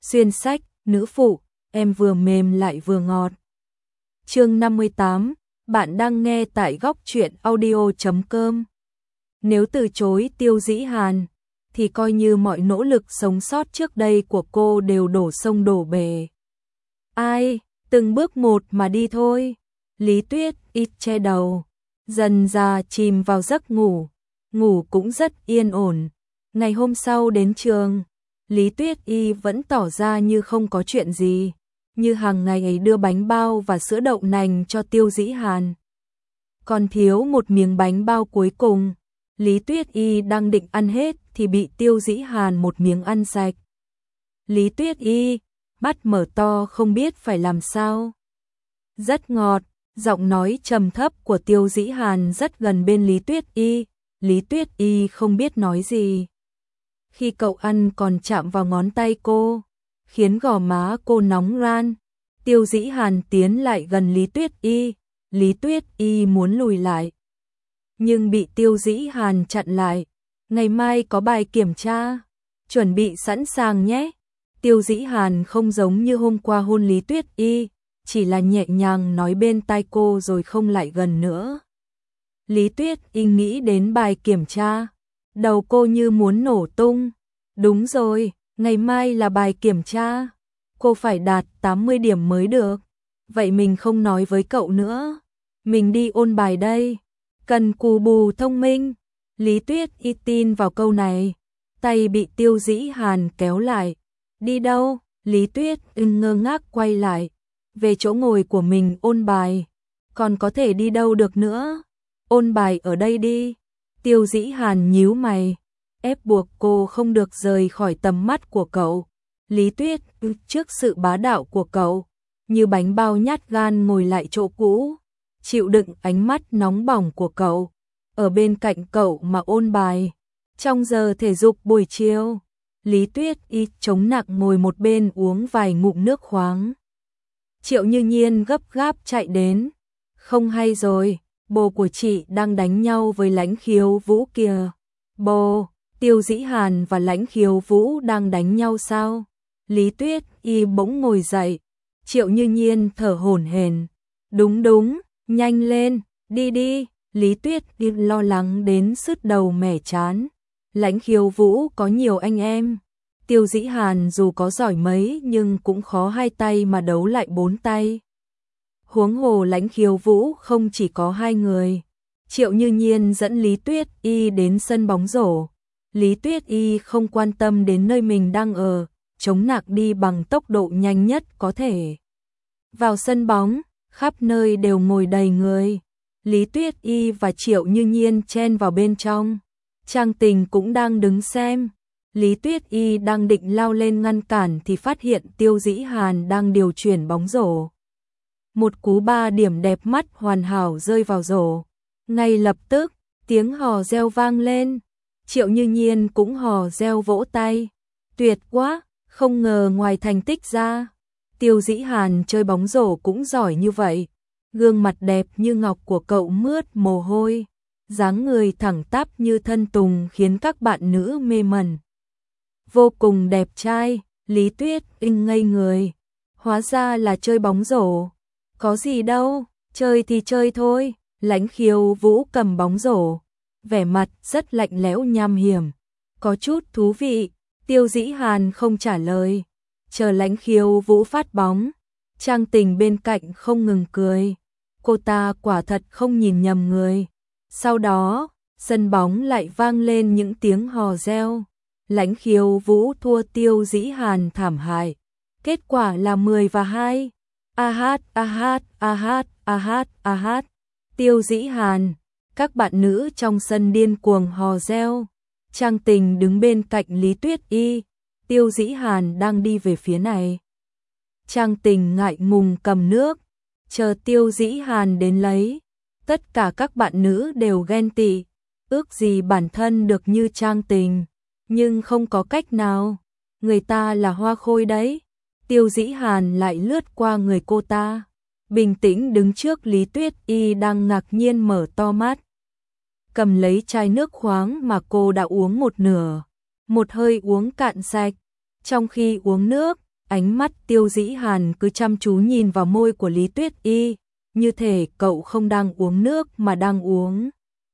Xuyên sách, nữ phụ, em vừa mềm lại vừa ngọt. Chương 58, bạn đang nghe tại góc truyện audio.com. Nếu từ chối Tiêu Dĩ Hàn, thì coi như mọi nỗ lực sống sót trước đây của cô đều đổ sông đổ bể. Ai, từng bước một mà đi thôi. Lý Tuyết ít che đầu, dần dà chìm vào giấc ngủ, ngủ cũng rất yên ổn. Ngày hôm sau đến trường, Lý Tuyết Y vẫn tỏ ra như không có chuyện gì, như hàng ngày ấy đưa bánh bao và sữa đậu nành cho Tiêu Dĩ Hàn. Còn thiếu một miếng bánh bao cuối cùng, Lý Tuyết Y đang định ăn hết thì bị Tiêu Dĩ Hàn một miếng ăn sạch. Lý Tuyết Y, mắt mở to không biết phải làm sao. Rất ngọt, giọng nói trầm thấp của Tiêu Dĩ Hàn rất gần bên Lý Tuyết Y. Lý Tuyết Y không biết nói gì. Khi cậu ăn còn chạm vào ngón tay cô, khiến gò má cô nóng ran. Tiêu Dĩ Hàn tiến lại gần Lý Tuyết Y. Lý Tuyết Y muốn lùi lại, nhưng bị Tiêu Dĩ Hàn chặn lại. Ngày mai có bài kiểm tra, chuẩn bị sẵn sàng nhé. Tiêu Dĩ Hàn không giống như hôm qua hôn Lý Tuyết Y, chỉ là nhẹ nhàng nói bên tai cô rồi không lại gần nữa. Lý Tuyết Y nghĩ đến bài kiểm tra, đầu cô như muốn nổ tung. Đúng rồi, ngày mai là bài kiểm tra, cô phải đạt 80 điểm mới được. Vậy mình không nói với cậu nữa, mình đi ôn bài đây. Cần cù bù thông minh. Lý Tuyết Y tin vào câu này, tay bị Tiêu Dĩ Hàn kéo lại. Đi đâu? Lý Tuyết Y ngơ ngác quay lại, về chỗ ngồi của mình ôn bài. Còn có thể đi đâu được nữa? Ôn bài ở đây đi. Tiêu Dĩ Hàn nhíu mày, ép buộc cô không được rời khỏi tầm mắt của cậu. Lý Tuyết Y trước sự bá đạo của cậu, như bánh bao nhát gan ngồi lại chỗ cũ, chịu đựng ánh mắt nóng bỏng của cậu, ở bên cạnh cậu mà ôn bài. Trong giờ thể dục buổi chiều, Lý Tuyết Y chống nặng ngồi một bên uống vài ngụm nước khoáng. Triệu Như Nhiên gấp gáp chạy đến. Không hay rồi, bồ của chị đang đánh nhau với Lãnh Khiếu Vũ kìa. Bồ, Tiêu Dĩ Hàn và Lãnh Khiếu Vũ đang đánh nhau sao? Lý Tuyết Y bỗng ngồi dậy. Triệu Như Nhiên thở hổn hển. Đúng đúng, nhanh lên, đi đi. Lý Tuyết Y lo lắng đến sứt đầu mẻ trán. Lãnh Khiếu Vũ có nhiều anh em. Tiêu Dĩ Hàn dù có giỏi mấy nhưng cũng khó hai tay mà đấu lại bốn tay. Huống hồ Lãnh Khiếu Vũ không chỉ có hai người. Triệu Như Nhiên dẫn Lý Tuyết Y đến sân bóng rổ. Lý Tuyết Y không quan tâm đến nơi mình đang ở, chống nạc đi bằng tốc độ nhanh nhất có thể. Vào sân bóng, khắp nơi đều ngồi đầy người. Lý Tuyết Y và Triệu Như Nhiên chen vào bên trong. Trang Tình cũng đang đứng xem. Lý Tuyết Y đang định lao lên ngăn cản thì phát hiện Tiêu Dĩ Hàn đang điều chuyển bóng rổ. Một cú 3 điểm đẹp mắt hoàn hảo rơi vào rổ. Ngay lập tức, tiếng hò reo vang lên. Triệu Như Nhiên cũng hò reo vỗ tay. Tuyệt quá, không ngờ ngoài thành tích ra, Tiêu Dĩ Hàn chơi bóng rổ cũng giỏi như vậy. Gương mặt đẹp như ngọc của cậu mướt mồ hôi, dáng người thẳng tắp như thân tùng khiến các bạn nữ mê mẩn. Vô cùng đẹp trai, Lý Tuyết Y ngây người. Hóa ra là chơi bóng rổ. Có gì đâu, chơi thì chơi thôi. Lãnh Khiếu Vũ cầm bóng rổ, vẻ mặt rất lạnh lẽo nham hiểm. Có chút thú vị. Tiêu Dĩ Hàn không trả lời, chờ Lãnh Khiếu Vũ phát bóng. Trang Tình bên cạnh không ngừng cười. Cô ta quả thật không nhìn nhầm người. Sau đó, sân bóng lại vang lên những tiếng hò reo. Lãnh Khiếu Vũ thua Tiêu Dĩ Hàn thảm hại. Kết quả là 10-2. A hát, a hát, a hát, a hát, a hát. Tiêu Dĩ Hàn, các bạn nữ trong sân điên cuồng hò reo. Trang Tình đứng bên cạnh Lý Tuyết Y. Tiêu Dĩ Hàn đang đi về phía này. Trang Tình ngại ngùng cầm nước, chờ Tiêu Dĩ Hàn đến lấy. Tất cả các bạn nữ đều ghen tị, ước gì bản thân được như Trang Tình, nhưng không có cách nào. Người ta là hoa khôi đấy. Tiêu Dĩ Hàn lại lướt qua người cô ta, bình tĩnh đứng trước Lý Tuyết Y đang ngạc nhiên mở to mắt. Cầm lấy chai nước khoáng mà cô đã uống một nửa, một hơi uống cạn sạch. Trong khi uống nước, Ánh mắt Tiêu Dĩ Hàn cứ chăm chú nhìn vào môi của Lý Tuyết Y, như thể cậu không đang uống nước mà đang uống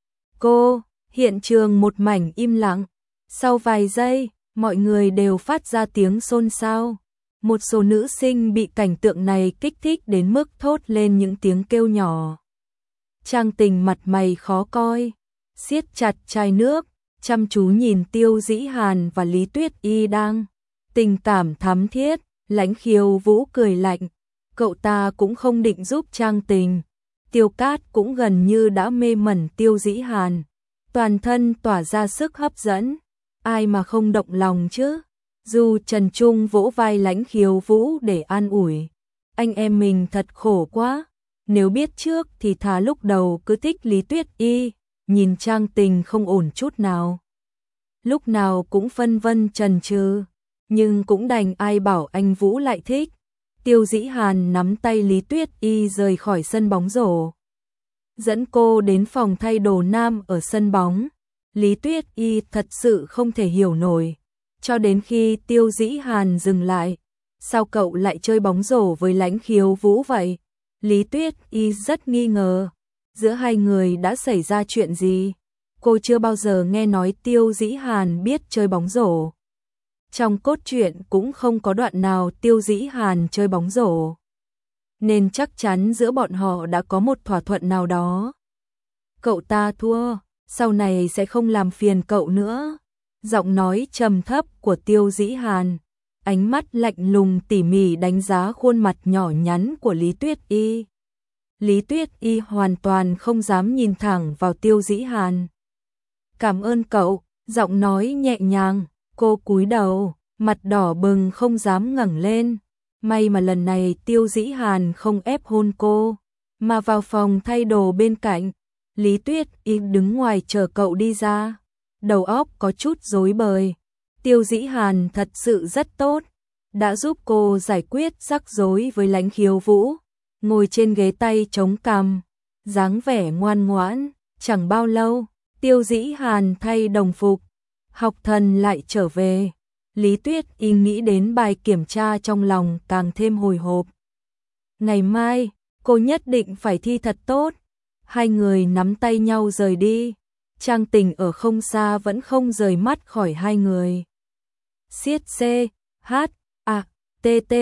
cô. Hiện trường một mảnh im lặng. Sau vài giây, mọi người đều phát ra tiếng xôn xao. Một số nữ sinh bị cảnh tượng này kích thích đến mức thốt lên những tiếng kêu nhỏ. Trang Tình mặt mày khó coi, siết chặt chai nước, chăm chú nhìn Tiêu Dĩ Hàn và Lý Tuyết Y đang tình cảm thắm thiết. Lãnh Khiếu Vũ cười lạnh, cậu ta cũng không định giúp Trang Tình. Tiêu Cát cũng gần như đã mê mẩn Tiêu Dĩ Hàn, toàn thân tỏa ra sức hấp dẫn, ai mà không động lòng chứ. Dù Trần Trung vỗ vai Lãnh Khiếu Vũ để an ủi, anh em mình thật khổ quá, nếu biết trước thì thà lúc đầu cứ thích Lý Tuyết Y. Nhìn Trang Tình không ổn chút nào, lúc nào cũng phân vân chần chừ, nhưng cũng đành, ai bảo anh Vũ lại thích. Tiêu Dĩ Hàn nắm tay Lý Tuyết Y rời khỏi sân bóng rổ, dẫn cô đến phòng thay đồ nam ở sân bóng. Lý Tuyết Y thật sự không thể hiểu nổi, cho đến khi Tiêu Dĩ Hàn dừng lại. Sao cậu lại chơi bóng rổ với Lãnh Khiếu Vũ vậy? Lý Tuyết Y rất nghi ngờ, giữa hai người đã xảy ra chuyện gì? Cô chưa bao giờ nghe nói Tiêu Dĩ Hàn biết chơi bóng rổ. Trong cốt truyện cũng không có đoạn nào Tiêu Dĩ Hàn chơi bóng rổ, nên chắc chắn giữa bọn họ đã có một thỏa thuận nào đó. Cậu ta thua, sau này sẽ không làm phiền cậu nữa. Giọng nói trầm thấp của Tiêu Dĩ Hàn, ánh mắt lạnh lùng tỉ mỉ đánh giá khuôn mặt nhỏ nhắn của Lý Tuyết Y. Lý Tuyết Y hoàn toàn không dám nhìn thẳng vào Tiêu Dĩ Hàn. Cảm ơn cậu, giọng nói nhẹ nhàng, cô cúi đầu, mặt đỏ bừng không dám ngẩng lên. May mà lần này Tiêu Dĩ Hàn không ép hôn cô, mà vào phòng thay đồ bên cạnh. Lý Tuyết Y đứng ngoài chờ cậu đi ra, đầu óc có chút rối bời. Tiêu Dĩ Hàn thật sự rất tốt, đã giúp cô giải quyết rắc rối với Lãnh Khiếu Vũ. Ngồi trên ghế tay chống cằm, dáng vẻ ngoan ngoãn. Chẳng bao lâu, Tiêu Dĩ Hàn thay đồng phục, học thần lại trở về. Lý Tuyết Y nghĩ đến bài kiểm tra trong lòng càng thêm hồi hộp. Ngày mai, cô nhất định phải thi thật tốt. Hai người nắm tay nhau rời đi. Trang Tình ở không xa vẫn không rời mắt khỏi hai người. Siết C, H, A, T, T,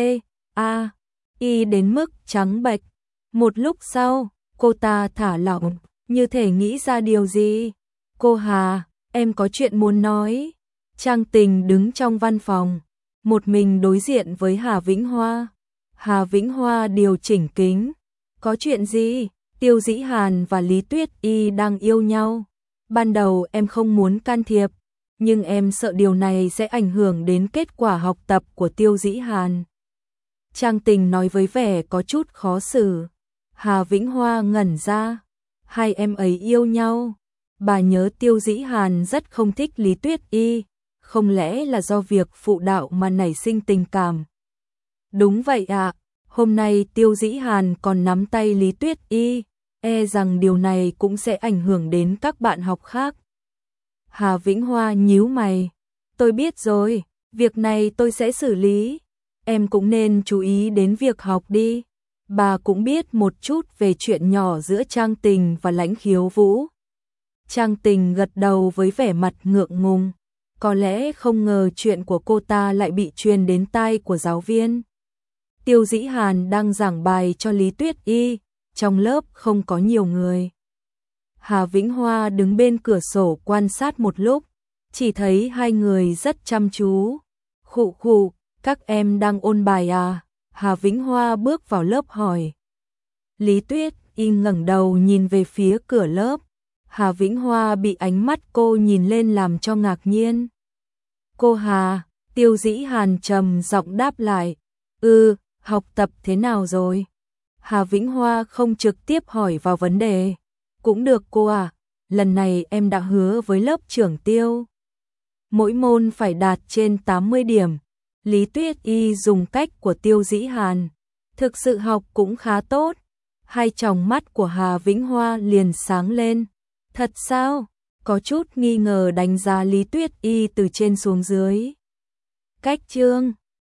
A, Y đến mức trắng bệch. Một lúc sau, cô ta thả lỏng, như thể nghĩ ra điều gì. Cô Hà, em có chuyện muốn nói. Trang Tình đứng trong văn phòng, một mình đối diện với Hà Vĩnh Hoa. Hà Vĩnh Hoa điều chỉnh kính. Có chuyện gì? Tiêu Dĩ Hàn và Lý Tuyết Y đang yêu nhau. Ban đầu em không muốn can thiệp, nhưng em sợ điều này sẽ ảnh hưởng đến kết quả học tập của Tiêu Dĩ Hàn. Trang Tình nói với vẻ có chút khó xử. Hà Vĩnh Hoa ngẩn ra. Hai em ấy yêu nhau. Bà nhớ Tiêu Dĩ Hàn rất không thích Lý Tuyết Y. Không lẽ là do việc phụ đạo mà nảy sinh tình cảm? Đúng vậy ạ. Hôm nay Tiêu Dĩ Hàn còn nắm tay Lý Tuyết Y. E rằng điều này cũng sẽ ảnh hưởng đến các bạn học khác. Hà Vĩnh Hoa nhíu mày. Tôi biết rồi, việc này tôi sẽ xử lý. Em cũng nên chú ý đến việc học đi. Bà cũng biết một chút về chuyện nhỏ giữa Trang Tình và Lãnh Khiếu Vũ. Trang Tình gật đầu với vẻ mặt ngượng ngùng. Có lẽ không ngờ chuyện của cô ta lại bị truyền đến tai của giáo viên. Tiêu Dĩ Hàn đang giảng bài cho Lý Tuyết Y. Trong lớp không có nhiều người. Hà Vĩnh Hoa đứng bên cửa sổ quan sát một lúc, chỉ thấy hai người rất chăm chú. Khụ khụ, các em đang ôn bài à? Hà Vĩnh Hoa bước vào lớp hỏi. Lý Tuyết Y ngẩng đầu nhìn về phía cửa lớp. Hà Vĩnh Hoa bị ánh mắt cô nhìn lên làm cho ngạc nhiên. Cô Hà, Tiêu Dĩ Hàn trầm giọng đáp lại. Học tập thế nào rồi? Hà Vĩnh Hoa không trực tiếp hỏi vào vấn đề. Cũng được cô à, lần này em đã hứa với lớp trưởng Tiêu. Mỗi môn phải đạt trên 80 điểm. Lý Tuyết Y dùng cách của Tiêu Dĩ Hàn. Thực sự học cũng khá tốt. Hai tròng mắt của Hà Vĩnh Hoa liền sáng lên. Thật sao? Có chút nghi ngờ đánh giá Lý Tuyết Y từ trên xuống dưới. Cách chương